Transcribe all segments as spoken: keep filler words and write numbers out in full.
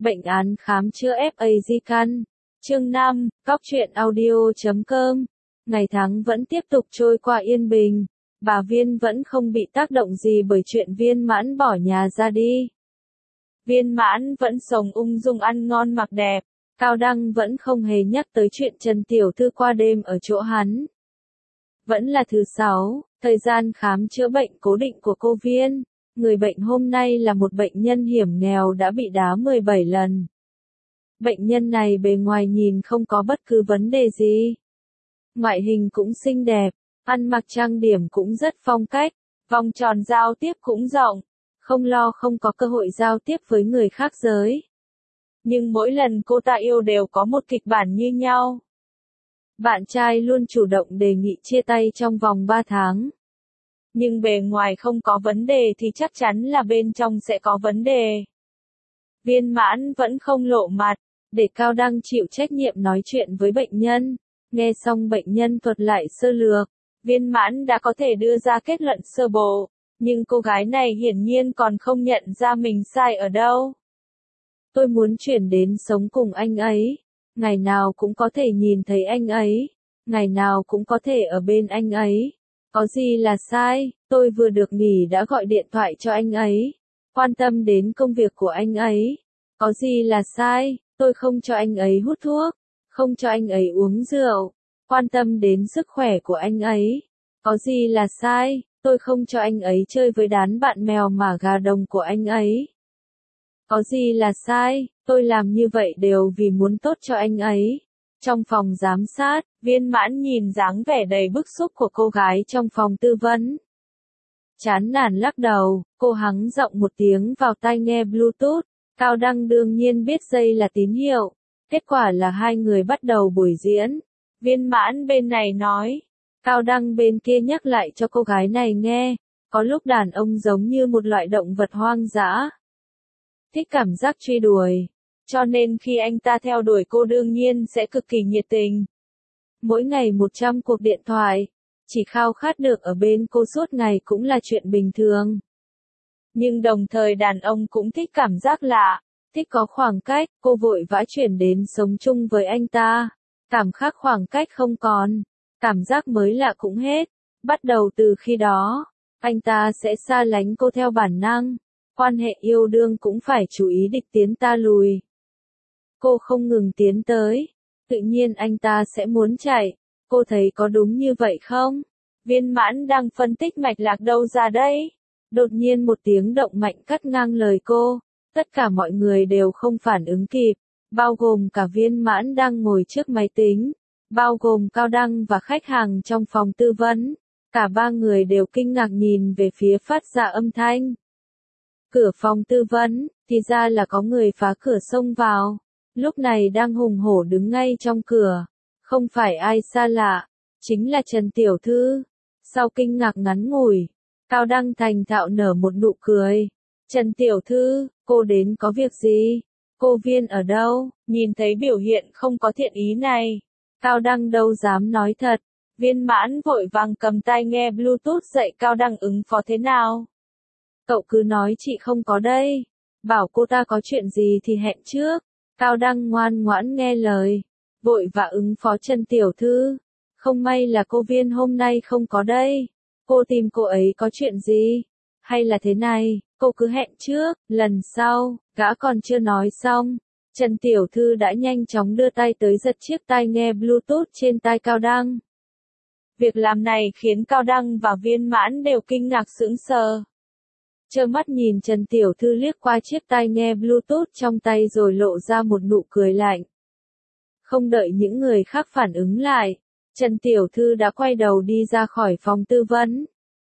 Bệnh án khám chữa ép a di căn. Chương năm, Cóc truyện audio chấm com. Ngày tháng vẫn tiếp tục trôi qua yên bình. Bà Viên vẫn không bị tác động gì bởi chuyện Viên Mãn bỏ nhà ra đi. Viên Mãn vẫn sống ung dung ăn ngon mặc đẹp. Cao Đăng vẫn không hề nhắc tới chuyện Trần Tiểu Thư qua đêm ở chỗ hắn. Vẫn là thứ sáu, thời gian khám chữa bệnh cố định của cô Viên. Người bệnh hôm nay là một bệnh nhân hiểm nghèo đã bị đá mười bảy lần. Bệnh nhân này bề ngoài nhìn không có bất cứ vấn đề gì. Ngoại hình cũng xinh đẹp, ăn mặc trang điểm cũng rất phong cách, vòng tròn giao tiếp cũng rộng, không lo không có cơ hội giao tiếp với người khác giới. Nhưng mỗi lần cô ta yêu đều có một kịch bản như nhau. Bạn trai luôn chủ động đề nghị chia tay trong vòng ba tháng. Nhưng bề ngoài không có vấn đề thì chắc chắn là bên trong sẽ có vấn đề. Viên Mãn vẫn không lộ mặt, để Cao Đăng chịu trách nhiệm nói chuyện với bệnh nhân. Nghe xong bệnh nhân thuật lại sơ lược, Viên Mãn đã có thể đưa ra kết luận sơ bộ, nhưng cô gái này hiển nhiên còn không nhận ra mình sai ở đâu. Tôi muốn chuyển đến sống cùng anh ấy, ngày nào cũng có thể nhìn thấy anh ấy, ngày nào cũng có thể ở bên anh ấy. Có gì là sai, tôi vừa được nghỉ đã gọi điện thoại cho anh ấy, quan tâm đến công việc của anh ấy. Có gì là sai, tôi không cho anh ấy hút thuốc, không cho anh ấy uống rượu, quan tâm đến sức khỏe của anh ấy. Có gì là sai, tôi không cho anh ấy chơi với đám bạn mèo mà gà đồng của anh ấy. Có gì là sai, tôi làm như vậy đều vì muốn tốt cho anh ấy. Trong phòng giám sát, Viên Mãn nhìn dáng vẻ đầy bức xúc của cô gái trong phòng tư vấn. Chán nản lắc đầu, cô hắng giọng một tiếng vào tai nghe Bluetooth. Cao Đăng đương nhiên biết dây là tín hiệu. Kết quả là hai người bắt đầu buổi diễn. Viên Mãn bên này nói. Cao Đăng bên kia nhắc lại cho cô gái này nghe. Có lúc đàn ông giống như một loại động vật hoang dã. Thích cảm giác truy đuổi. Cho nên khi anh ta theo đuổi cô đương nhiên sẽ cực kỳ nhiệt tình. Mỗi ngày một trăm cuộc điện thoại. Chỉ khao khát được ở bên cô suốt ngày cũng là chuyện bình thường. Nhưng đồng thời đàn ông cũng thích cảm giác lạ, thích có khoảng cách, cô vội vã chuyển đến sống chung với anh ta. Cảm giác khoảng cách không còn, cảm giác mới lạ cũng hết. Bắt đầu từ khi đó, anh ta sẽ xa lánh cô theo bản năng. Quan hệ yêu đương cũng phải chú ý địch tiến ta lùi. Cô không ngừng tiến tới, tự nhiên anh ta sẽ muốn chạy. Cô thấy có đúng như vậy không? Viên Mãn đang phân tích mạch lạc đâu ra đây? Đột nhiên một tiếng động mạnh cắt ngang lời cô. Tất cả mọi người đều không phản ứng kịp, bao gồm cả Viên Mãn đang ngồi trước máy tính, bao gồm Cao Đăng và khách hàng trong phòng tư vấn. Cả ba người đều kinh ngạc nhìn về phía phát ra âm thanh. Cửa phòng tư vấn, thì ra là có người phá cửa xông vào. Lúc này đang hùng hổ đứng ngay trong cửa. Không phải ai xa lạ, chính là Trần Tiểu Thư. Sau kinh ngạc ngắn ngủi, Cao Đăng thành thạo nở một nụ cười. Trần Tiểu Thư, cô đến có việc gì? Cô Viên ở đâu? Nhìn thấy biểu hiện không có thiện ý này, Cao Đăng đâu dám nói thật. Viên Mãn vội vàng cầm tai nghe Bluetooth dạy Cao Đăng ứng phó thế nào. Cậu cứ nói chị không có đây. Bảo cô ta có chuyện gì thì hẹn trước. Cao Đăng ngoan ngoãn nghe lời. Vội vã ứng phó Trần Tiểu Thư. Không may là cô Viên hôm nay không có đây. Cô tìm cô ấy có chuyện gì? Hay là thế này, cô cứ hẹn trước, lần sau, gã còn chưa nói xong. Trần Tiểu Thư đã nhanh chóng đưa tay tới giật chiếc tai nghe Bluetooth trên tai Cao Đăng. Việc làm này khiến Cao Đăng và Viên Mãn đều kinh ngạc sững sờ. Trơ mắt nhìn Trần Tiểu Thư liếc qua chiếc tai nghe Bluetooth trong tay rồi lộ ra một nụ cười lạnh. Không đợi những người khác phản ứng lại, Trần Tiểu Thư đã quay đầu đi ra khỏi phòng tư vấn.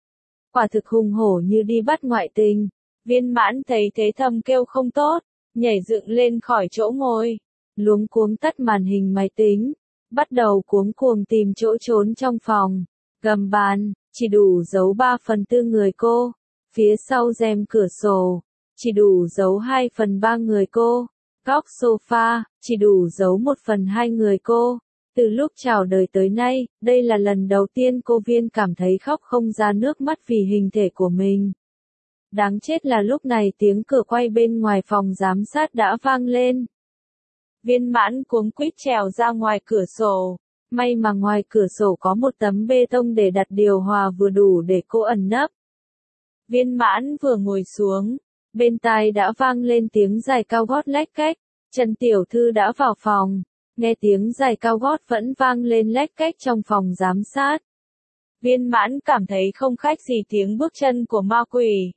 Quả thực hùng hổ như đi bắt ngoại tình. Viên Mãn thấy thế thầm kêu không tốt, nhảy dựng lên khỏi chỗ ngồi, luống cuống tắt màn hình máy tính, bắt đầu cuống cuồng tìm chỗ trốn trong phòng. Gầm bàn, chỉ đủ giấu ba phần tư người cô. Phía sau rèm cửa sổ, chỉ đủ giấu hai phần ba người cô. Góc sofa, chỉ đủ giấu một phần hai người cô. Từ lúc chào đời tới nay, đây là lần đầu tiên cô Viên cảm thấy khóc không ra nước mắt vì hình thể của mình. Đáng chết là lúc này tiếng cửa quay bên ngoài phòng giám sát đã vang lên. Viên Mãn cuống quýt trèo ra ngoài cửa sổ. May mà ngoài cửa sổ có một tấm bê tông để đặt điều hòa vừa đủ để cô ẩn nấp. Viên Mãn vừa ngồi xuống, bên tai đã vang lên tiếng giày cao gót lách cách. Trần Tiểu Thư đã vào phòng, nghe tiếng giày cao gót vẫn vang lên lách cách trong phòng giám sát. Viên Mãn cảm thấy không khác gì tiếng bước chân của ma quỷ.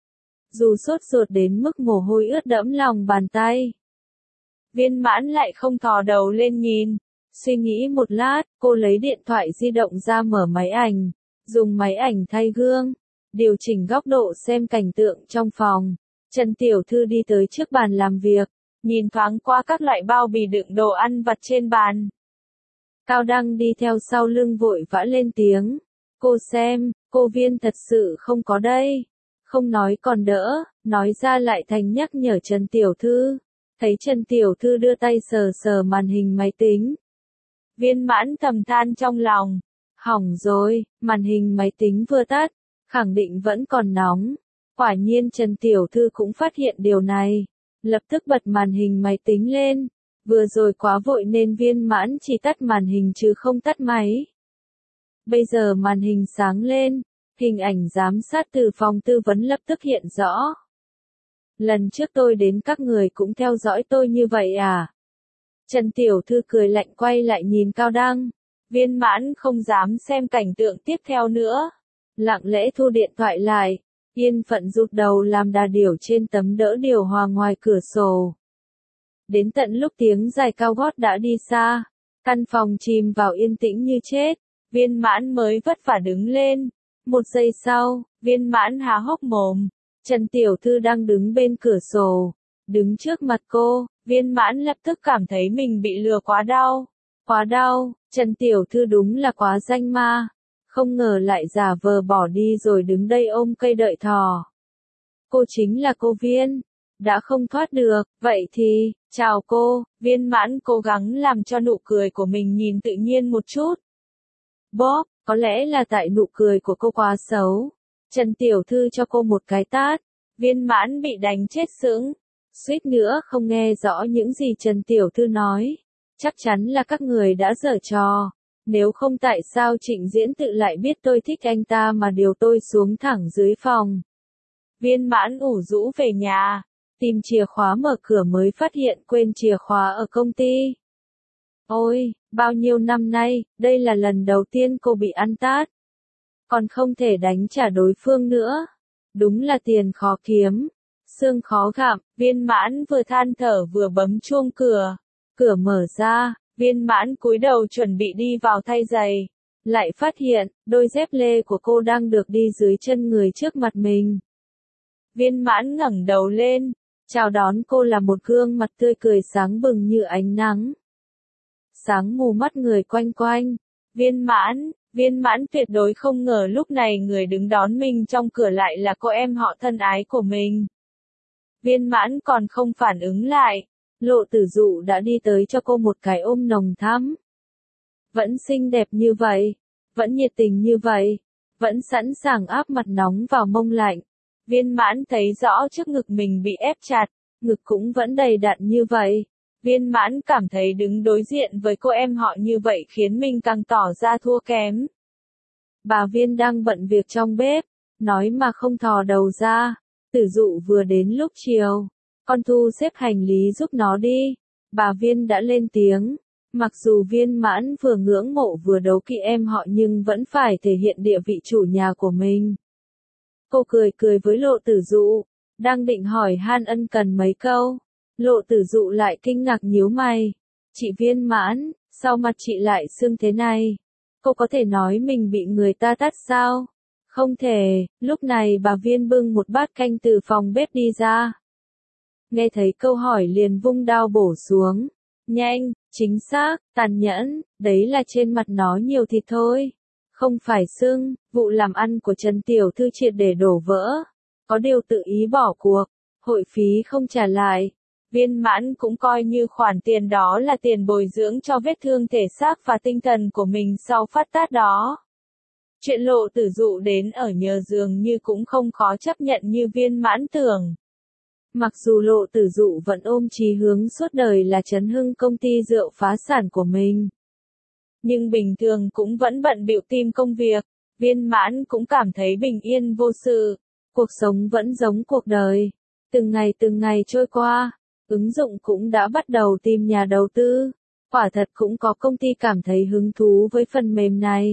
Dù sốt ruột đến mức mồ hôi ướt đẫm lòng bàn tay, Viên Mãn lại không thò đầu lên nhìn. Suy nghĩ một lát, cô lấy điện thoại di động ra mở máy ảnh, dùng máy ảnh thay gương, điều chỉnh góc độ xem cảnh tượng trong phòng. Trần Tiểu Thư đi tới trước bàn làm việc, nhìn thoáng qua các loại bao bì đựng đồ ăn vặt trên bàn. Cao Đăng đi theo sau lưng vội vã lên tiếng. Cô xem, cô Viên thật sự không có đây. Không nói còn đỡ, nói ra lại thành nhắc nhở Trần Tiểu Thư. Thấy Trần Tiểu Thư đưa tay sờ sờ màn hình máy tính. Viên Mãn thầm than trong lòng. Hỏng rồi, màn hình máy tính vừa tắt, khẳng định vẫn còn nóng. Quả nhiên Trần Tiểu Thư cũng phát hiện điều này. Lập tức bật màn hình máy tính lên. Vừa rồi quá vội nên Viên Mãn chỉ tắt màn hình chứ không tắt máy. Bây giờ màn hình sáng lên, hình ảnh giám sát từ phòng tư vấn lập tức hiện rõ. Lần trước tôi đến các người cũng theo dõi tôi như vậy à? Trần Tiểu Thư cười lạnh quay lại nhìn Cao Đăng. Viên Mãn không dám xem cảnh tượng tiếp theo nữa. Lặng lẽ thu điện thoại lại, yên phận rụt đầu làm đà điểu trên tấm đỡ điều hòa ngoài cửa sổ. Đến tận lúc tiếng giày cao gót đã đi xa, căn phòng chìm vào yên tĩnh như chết, Viên Mãn mới vất vả đứng lên. Một giây sau, Viên Mãn há hốc mồm. Trần Tiểu Thư đang đứng bên cửa sổ, đứng trước mặt cô. Viên Mãn lập tức cảm thấy mình bị lừa quá đau. Quá đau, Trần Tiểu Thư đúng là quá danh ma. Không ngờ lại giả vờ bỏ đi rồi đứng đây ôm cây đợi thỏ. Cô chính là cô Viên. Đã không thoát được, vậy thì, chào cô. Viên Mãn cố gắng làm cho nụ cười của mình nhìn tự nhiên một chút. Bóp, có lẽ là tại nụ cười của cô quá xấu. Trần Tiểu Thư cho cô một cái tát. Viên Mãn bị đánh chết sững. Suýt nữa không nghe rõ những gì Trần Tiểu Thư nói. Chắc chắn là các người đã giở trò. Nếu không tại sao Trịnh Diễn Tự lại biết tôi thích anh ta mà điều tôi xuống thẳng dưới phòng. Viên Mãn ủ rũ về nhà. Tìm chìa khóa mở cửa mới phát hiện quên chìa khóa ở công ty. Ôi, bao nhiêu năm nay, đây là lần đầu tiên cô bị ăn tát. Còn không thể đánh trả đối phương nữa. Đúng là tiền khó kiếm, xương khó gặm. Viên Mãn vừa than thở vừa bấm chuông cửa. Cửa mở ra, Viên Mãn cúi đầu chuẩn bị đi vào thay giày. Lại phát hiện, đôi dép lê của cô đang được đi dưới chân người trước mặt mình. Viên Mãn ngẩng đầu lên. Chào đón cô là một gương mặt tươi cười sáng bừng như ánh nắng. Sáng mù mắt người quanh quanh. Viên Mãn, Viên Mãn tuyệt đối không ngờ lúc này người đứng đón mình trong cửa lại là cô em họ thân ái của mình. Viên Mãn còn không phản ứng lại. Lộ Tử Dụ đã đi tới cho cô một cái ôm nồng thắm. Vẫn xinh đẹp như vậy. Vẫn nhiệt tình như vậy. Vẫn sẵn sàng áp mặt nóng vào mông lạnh. Viên Mãn thấy rõ trước ngực mình bị ép chặt. Ngực cũng vẫn đầy đặn như vậy. Viên Mãn cảm thấy đứng đối diện với cô em họ như vậy khiến mình càng tỏ ra thua kém. Bà Viên đang bận việc trong bếp, nói mà không thò đầu ra. Tử Dụ vừa đến lúc chiều. Con thu xếp hành lý giúp nó đi. Bà Viên đã lên tiếng. Mặc dù Viên Mãn vừa ngưỡng mộ vừa đấu kỵ em họ nhưng vẫn phải thể hiện địa vị chủ nhà của mình. Cô cười cười với Lộ Tử Dụ, đang định hỏi han ân cần mấy câu. Lộ Tử Dụ lại kinh ngạc nhíu mày. Chị Viên Mãn, sao mặt chị lại sưng thế này? Cô có thể nói mình bị người ta tát sao? Không thể. Lúc này bà Viên bưng một bát canh từ phòng bếp đi ra. Nghe thấy câu hỏi liền vung đao bổ xuống. Nhanh, chính xác, tàn nhẫn, đấy là trên mặt nó nhiều thịt thôi. Không phải sưng. Vụ làm ăn của Trần Tiểu Thư triệt để đổ vỡ. Có điều tự ý bỏ cuộc. Hội phí không trả lại. Viên Mãn cũng coi như khoản tiền đó là tiền bồi dưỡng cho vết thương thể xác và tinh thần của mình sau phát tát đó. Chuyện Lộ Tử Dụ đến ở nhờ dường như cũng không khó chấp nhận như Viên Mãn tưởng. Mặc dù Lộ Tử Dụ vẫn ôm chí hướng suốt đời là chấn hưng công ty rượu phá sản của mình, nhưng bình thường cũng vẫn bận bịu tìm công việc. Viên Mãn cũng cảm thấy bình yên vô sự, cuộc sống vẫn giống cuộc đời. Từng ngày từng ngày trôi qua, ứng dụng cũng đã bắt đầu tìm nhà đầu tư. Quả thật cũng có công ty cảm thấy hứng thú với phần mềm này.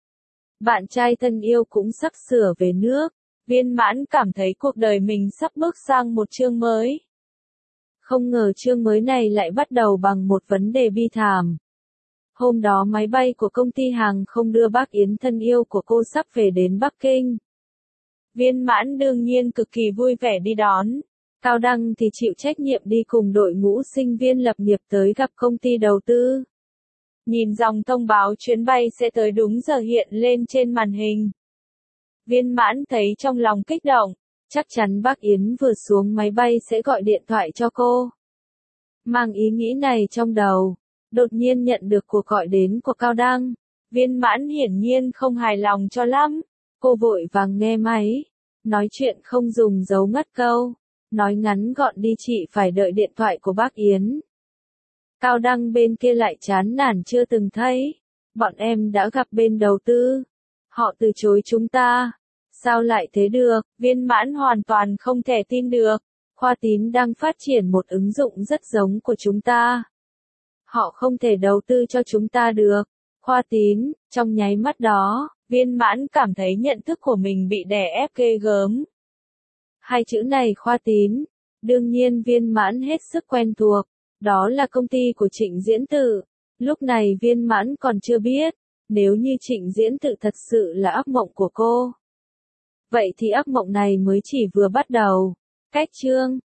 Bạn trai thân yêu cũng sắp sửa về nước. Viên Mãn cảm thấy cuộc đời mình sắp bước sang một chương mới. Không ngờ chương mới này lại bắt đầu bằng một vấn đề bi thảm. Hôm đó máy bay của công ty hàng không đưa bác Yến thân yêu của cô sắp về đến Bắc Kinh. Viên Mãn đương nhiên cực kỳ vui vẻ đi đón. Cao Đăng thì chịu trách nhiệm đi cùng đội ngũ sinh viên lập nghiệp tới gặp công ty đầu tư. Nhìn dòng thông báo chuyến bay sẽ tới đúng giờ hiện lên trên màn hình. Viên Mãn thấy trong lòng kích động, chắc chắn bác Yến vừa xuống máy bay sẽ gọi điện thoại cho cô. Mang ý nghĩ này trong đầu, đột nhiên nhận được cuộc gọi đến của Cao Đăng. Viên Mãn hiển nhiên không hài lòng cho lắm, cô vội vàng nghe máy, nói chuyện không dùng dấu ngắt câu, nói ngắn gọn đi chị phải đợi điện thoại của bác Yến. Cao Đăng bên kia lại chán nản chưa từng thấy, bọn em đã gặp bên đầu tư, họ từ chối chúng ta. Sao lại thế được? Viên Mãn hoàn toàn không thể tin được. Khoa Tín đang phát triển một ứng dụng rất giống của chúng ta. Họ không thể đầu tư cho chúng ta được. Khoa Tín, trong nháy mắt đó, Viên Mãn cảm thấy nhận thức của mình bị đè ép ghê gớm. Hai chữ này Khoa Tín, đương nhiên Viên Mãn hết sức quen thuộc. Đó là công ty của Trịnh Diễn Tự. Lúc này Viên Mãn còn chưa biết, nếu như Trịnh Diễn Tự thật sự là ác mộng của cô. Vậy thì ác mộng này mới chỉ vừa bắt đầu. Cách chương